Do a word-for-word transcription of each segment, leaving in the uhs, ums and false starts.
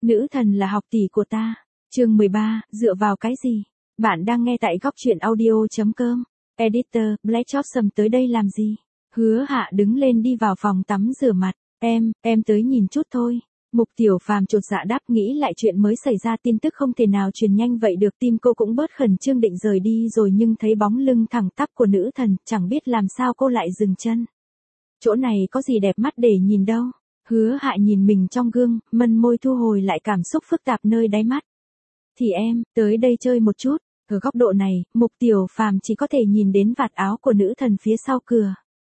Nữ thần là học tỷ của ta. Chương mười ba, dựa vào cái gì? Bạn đang nghe tại góc truyện audio.com. Editor, Black Chopsum tới đây làm gì? Hứa Hạ đứng lên đi vào phòng tắm rửa mặt. Em, em tới nhìn chút thôi. Mục Tiểu Phàm chột dạ đáp, nghĩ lại chuyện mới xảy ra, tin tức không thể nào truyền nhanh vậy được, tim cô cũng bớt khẩn trương định rời đi rồi, nhưng thấy bóng lưng thẳng tắp của nữ thần, chẳng biết làm sao cô lại dừng chân. Chỗ này có gì đẹp mắt để nhìn đâu. Hứa Hạ nhìn mình trong gương, mân môi thu hồi lại cảm xúc phức tạp nơi đáy mắt. Thì em, tới đây chơi một chút. Ở góc độ này, Mục Tiểu Phàm chỉ có thể nhìn đến vạt áo của nữ thần phía sau cửa.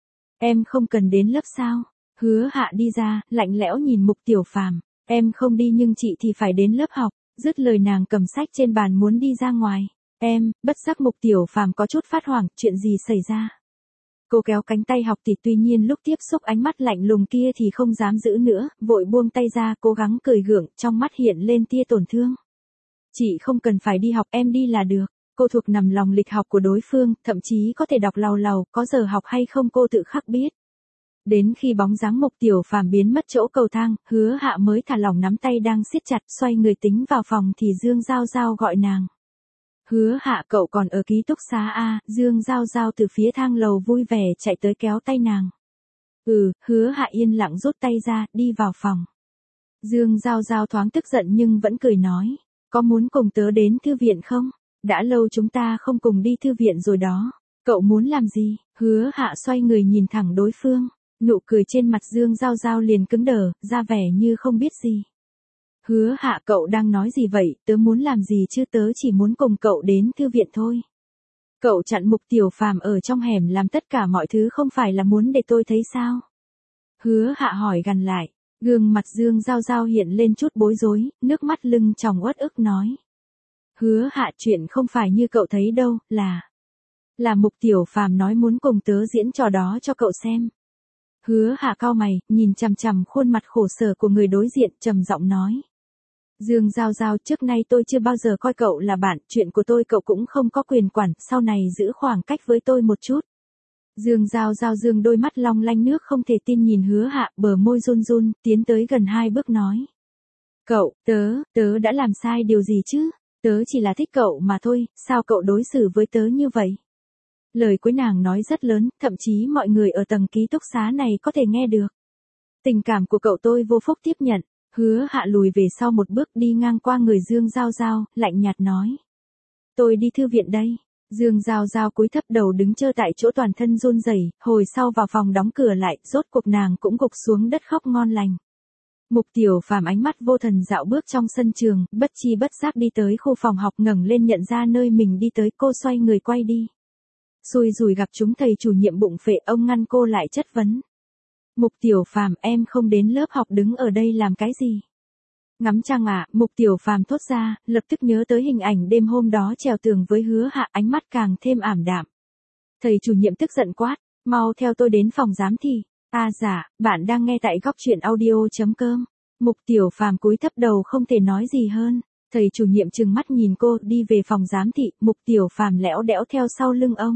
Em không cần đến lớp sao? Hứa Hạ đi ra, lạnh lẽo nhìn Mục Tiểu Phàm. Em không đi nhưng chị thì phải đến lớp học. Dứt lời nàng cầm sách trên bàn muốn đi ra ngoài. Em, bất giác Mục Tiểu Phàm có chút phát hoảng, chuyện gì xảy ra? Cô kéo cánh tay học tỷ, tuy nhiên lúc tiếp xúc ánh mắt lạnh lùng kia thì không dám giữ nữa, vội buông tay ra, cố gắng cười gượng, trong mắt hiện lên tia tổn thương. Chị không cần phải đi học, em đi là được. Cô thuộc nằm lòng lịch học của đối phương, thậm chí có thể đọc làu làu, có giờ học hay không cô tự khắc biết. Đến khi bóng dáng Mục Tiểu Phàm biến mất chỗ cầu thang, Hứa Hạ mới thả lỏng nắm tay đang siết chặt, xoay người tính vào phòng thì Dương Giao Giao gọi nàng. Hứa Hạ, cậu còn ở ký túc xá à? Dương Giao Giao từ phía thang lầu vui vẻ chạy tới kéo tay nàng. Ừ, Hứa Hạ yên lặng rút tay ra, đi vào phòng. Dương Giao Giao thoáng tức giận nhưng vẫn cười nói, có muốn cùng tớ đến thư viện không? Đã lâu chúng ta không cùng đi thư viện rồi đó. Cậu muốn làm gì? Hứa Hạ xoay người nhìn thẳng đối phương, nụ cười trên mặt Dương Giao Giao liền cứng đờ, ra vẻ như không biết gì. Hứa Hạ, cậu đang nói gì vậy? Tớ muốn làm gì chứ, tớ chỉ muốn cùng cậu đến thư viện thôi. Cậu chặn Mục Tiểu Phàm ở trong hẻm làm tất cả mọi thứ không phải là muốn để tôi thấy sao? Hứa Hạ hỏi gằn lại, gương mặt Dương Giao Giao hiện lên chút bối rối, nước mắt lưng tròng uất ức nói. Hứa Hạ, chuyện không phải như cậu thấy đâu, là... Là Mục Tiểu Phàm nói muốn cùng tớ diễn trò đó cho cậu xem. Hứa Hạ cau mày, nhìn chằm chằm khuôn mặt khổ sở của người đối diện, trầm giọng nói. Dương Giao Giao, trước nay tôi chưa bao giờ coi cậu là bạn, chuyện của tôi cậu cũng không có quyền quản, sau này giữ khoảng cách với tôi một chút. Dương Giao Giao dương đôi mắt long lanh nước không thể tin nhìn Hứa Hạ, bờ môi run run, tiến tới gần hai bước nói. Cậu, tớ, tớ đã làm sai điều gì chứ? Tớ chỉ là thích cậu mà thôi, sao cậu đối xử với tớ như vậy? Lời cuối nàng nói rất lớn, thậm chí mọi người ở tầng ký túc xá này có thể nghe được. Tình cảm của cậu tôi vô phúc tiếp nhận. Hứa Hạ lùi về sau một bước, đi ngang qua người Dương Giao Giao, lạnh nhạt nói. Tôi đi thư viện đây. Dương Giao Giao cúi thấp đầu đứng trơ tại chỗ, toàn thân run rẩy, hồi sau vào phòng đóng cửa lại, rốt cuộc nàng cũng gục xuống đất khóc ngon lành. Mục Tiểu Phàm ánh mắt vô thần dạo bước trong sân trường, bất chi bất giác đi tới khu phòng học, ngẩng lên nhận ra nơi mình đi tới, cô xoay người quay đi. Xui rủi gặp chúng thầy chủ nhiệm bụng phệ, ông ngăn cô lại chất vấn. Mục Tiểu Phàm, em không đến lớp học đứng ở đây làm cái gì? Ngắm trăng à? Mục Tiểu Phàm thốt ra, lập tức nhớ tới hình ảnh đêm hôm đó trèo tường với Hứa Hạ, ánh mắt càng thêm ảm đạm. Thầy chủ nhiệm tức giận quát, mau theo tôi đến phòng giám thị. À dạ, bạn đang nghe tại góc truyện audio.com. Mục Tiểu Phàm cúi thấp đầu không thể nói gì hơn. Thầy chủ nhiệm trừng mắt nhìn cô, đi về phòng giám thị, Mục Tiểu Phàm lẽo đẽo theo sau lưng ông.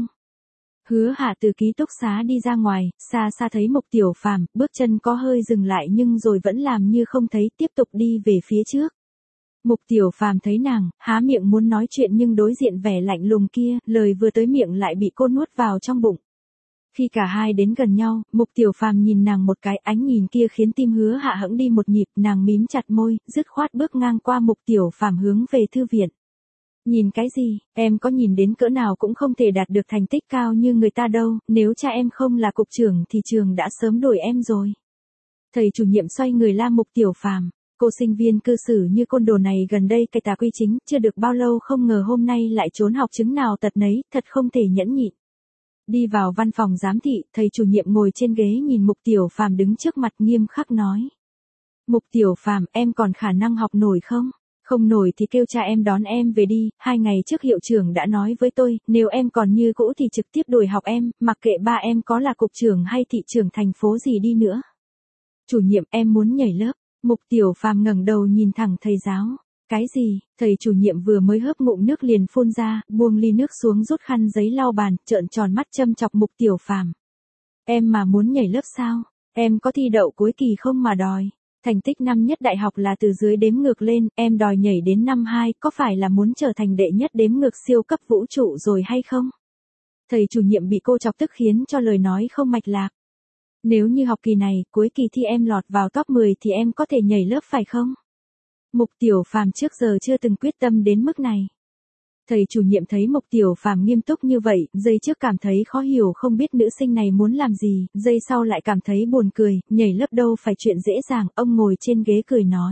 Hứa Hạ từ ký túc xá đi ra ngoài, xa xa thấy Mục Tiểu Phàm, bước chân có hơi dừng lại nhưng rồi vẫn làm như không thấy, tiếp tục đi về phía trước. Mục Tiểu Phàm thấy nàng, há miệng muốn nói chuyện nhưng đối diện vẻ lạnh lùng kia, lời vừa tới miệng lại bị cô nuốt vào trong bụng. Khi cả hai đến gần nhau, Mục Tiểu Phàm nhìn nàng một cái, ánh nhìn kia khiến tim Hứa Hạ hững đi một nhịp, nàng mím chặt môi, dứt khoát bước ngang qua Mục Tiểu Phàm hướng về thư viện. Nhìn cái gì, em có nhìn đến cỡ nào cũng không thể đạt được thành tích cao như người ta đâu, nếu cha em không là cục trưởng thì trường đã sớm đổi em rồi. Thầy chủ nhiệm xoay người la Mục Tiểu Phàm, cô sinh viên cư xử như côn đồ này gần đây cày tà quy chính, chưa được bao lâu không ngờ hôm nay lại trốn học, chứng nào tật nấy, thật không thể nhẫn nhịn. Đi vào văn phòng giám thị, thầy chủ nhiệm ngồi trên ghế nhìn Mục Tiểu Phàm đứng trước mặt, nghiêm khắc nói. Mục Tiểu Phàm, em còn khả năng học nổi không? Không nổi thì kêu cha em đón em về đi, hai ngày trước hiệu trưởng đã nói với tôi, nếu em còn như cũ thì trực tiếp đuổi học em, mặc kệ ba em có là cục trưởng hay thị trưởng thành phố gì đi nữa. Chủ nhiệm, em muốn nhảy lớp. Mục Tiểu Phàm ngẩng đầu nhìn thẳng thầy giáo. Cái gì? Thầy chủ nhiệm vừa mới hớp ngụm nước liền phun ra, buông ly nước xuống, rút khăn giấy lau bàn, trợn tròn mắt châm chọc Mục Tiểu Phàm. Em mà muốn nhảy lớp sao? Em có thi đậu cuối kỳ không mà đòi? Thành tích năm nhất đại học là từ dưới đếm ngược lên, em đòi nhảy đến năm hai, có phải là muốn trở thành đệ nhất đếm ngược siêu cấp vũ trụ rồi hay không? Thầy chủ nhiệm bị cô chọc tức khiến cho lời nói không mạch lạc. Nếu như học kỳ này, cuối kỳ thi em lọt vào top mười thì em có thể nhảy lớp phải không? Mục Tiểu Phàm trước giờ chưa từng quyết tâm đến mức này. Thầy chủ nhiệm thấy Mục Tiểu Phàm nghiêm túc như vậy, giây trước cảm thấy khó hiểu không biết nữ sinh này muốn làm gì, giây sau lại cảm thấy buồn cười, nhảy lớp đâu phải chuyện dễ dàng, ông ngồi trên ghế cười nói.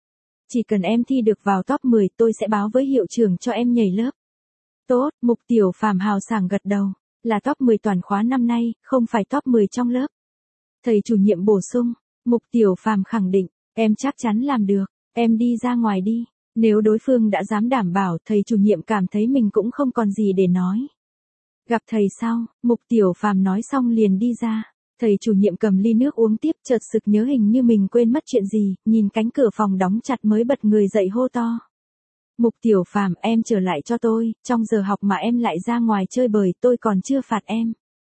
Chỉ cần em thi được vào top mười tôi sẽ báo với hiệu trưởng cho em nhảy lớp. Tốt, Mục Tiểu Phàm hào sảng gật đầu, là top mười toàn khóa năm nay, không phải top mười trong lớp. Thầy chủ nhiệm bổ sung, Mục Tiểu Phàm khẳng định, em chắc chắn làm được, em đi ra ngoài đi. Nếu đối phương đã dám đảm bảo, thầy chủ nhiệm cảm thấy mình cũng không còn gì để nói. Gặp thầy sau, Mục Tiểu Phàm nói xong liền đi ra. Thầy chủ nhiệm cầm ly nước uống tiếp, chợt sực nhớ hình như mình quên mất chuyện gì, nhìn cánh cửa phòng đóng chặt mới bật người dậy hô to. Mục Tiểu Phàm, em trở lại cho tôi, trong giờ học mà em lại ra ngoài chơi bời, tôi còn chưa phạt em.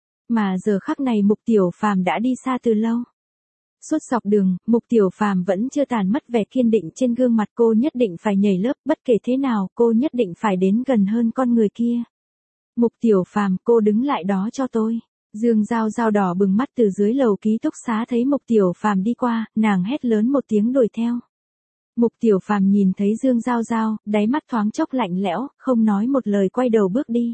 Mà giờ khắc này Mục Tiểu Phàm đã đi xa từ lâu. Suốt dọc đường, Mục Tiểu Phàm vẫn chưa tàn mất vẻ kiên định trên gương mặt, cô nhất định phải nhảy lớp, bất kể thế nào, cô nhất định phải đến gần hơn con người kia. Mục Tiểu Phàm, cô đứng lại đó cho tôi. Dương Giao Giao đỏ bừng mắt từ dưới lầu ký túc xá thấy Mục Tiểu Phàm đi qua, nàng hét lớn một tiếng đuổi theo. Mục Tiểu Phàm nhìn thấy Dương Giao Giao, đáy mắt thoáng chốc lạnh lẽo, không nói một lời quay đầu bước đi.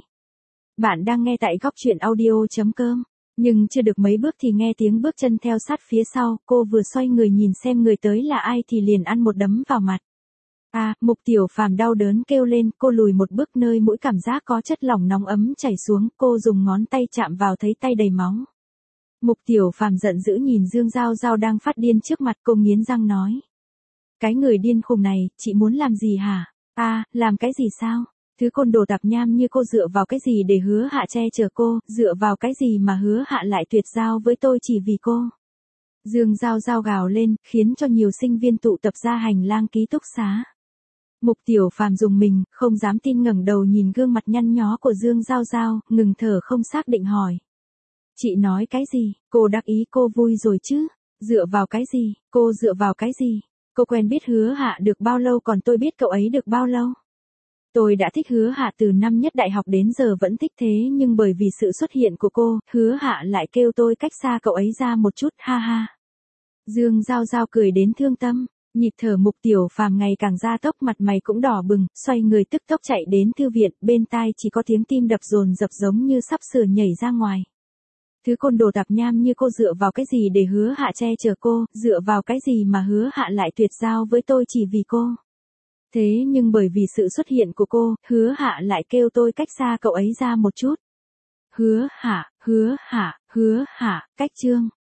Bạn đang nghe tại góc truyện audio chấm com. Nhưng chưa được mấy bước thì nghe tiếng bước chân theo sát phía sau, cô vừa xoay người nhìn xem người tới là ai thì liền ăn một đấm vào mặt. À, Mục Tiểu Phàm đau đớn kêu lên, cô lùi một bước nơi mũi cảm giác có chất lỏng nóng ấm chảy xuống, cô dùng ngón tay chạm vào thấy tay đầy máu. Mục Tiểu Phàm giận dữ nhìn Dương Giao Giao đang phát điên trước mặt, cô nghiến răng nói. Cái người điên khùng này, chị muốn làm gì hả? À, làm cái gì sao? Thứ côn đồ tạp nham như cô dựa vào cái gì để Hứa Hạ che chở cô, dựa vào cái gì mà Hứa Hạ lại tuyệt giao với tôi chỉ vì cô. Dương Giao Giao gào lên, khiến cho nhiều sinh viên tụ tập ra hành lang ký túc xá. Mục Tiểu Phàm dùng mình, không dám tin ngẩng đầu nhìn gương mặt nhăn nhó của Dương Giao Giao, ngừng thở không xác định hỏi. Chị nói cái gì, cô đắc ý cô vui rồi chứ, dựa vào cái gì, cô dựa vào cái gì, cô quen biết Hứa Hạ được bao lâu còn tôi biết cậu ấy được bao lâu. Tôi đã thích Hứa Hạ từ năm nhất đại học đến giờ vẫn thích thế nhưng bởi vì sự xuất hiện của cô, Hứa Hạ lại kêu tôi cách xa cậu ấy ra một chút, ha ha. Dương Giao Giao cười đến thương tâm, nhịp thở Mục Tiểu Phàm ngày càng gia tốc, mặt mày cũng đỏ bừng, xoay người tức tốc chạy đến thư viện, bên tai chỉ có tiếng tim đập dồn dập giống như sắp sửa nhảy ra ngoài. Thứ côn đồ tạp nham như cô dựa vào cái gì để Hứa Hạ che chở cô, dựa vào cái gì mà Hứa Hạ lại tuyệt giao với tôi chỉ vì cô. Thế nhưng bởi vì sự xuất hiện của cô, Hứa Hạ lại kêu tôi cách xa cậu ấy ra một chút. Hứa Hạ, Hứa Hạ, Hứa Hạ, cách chương.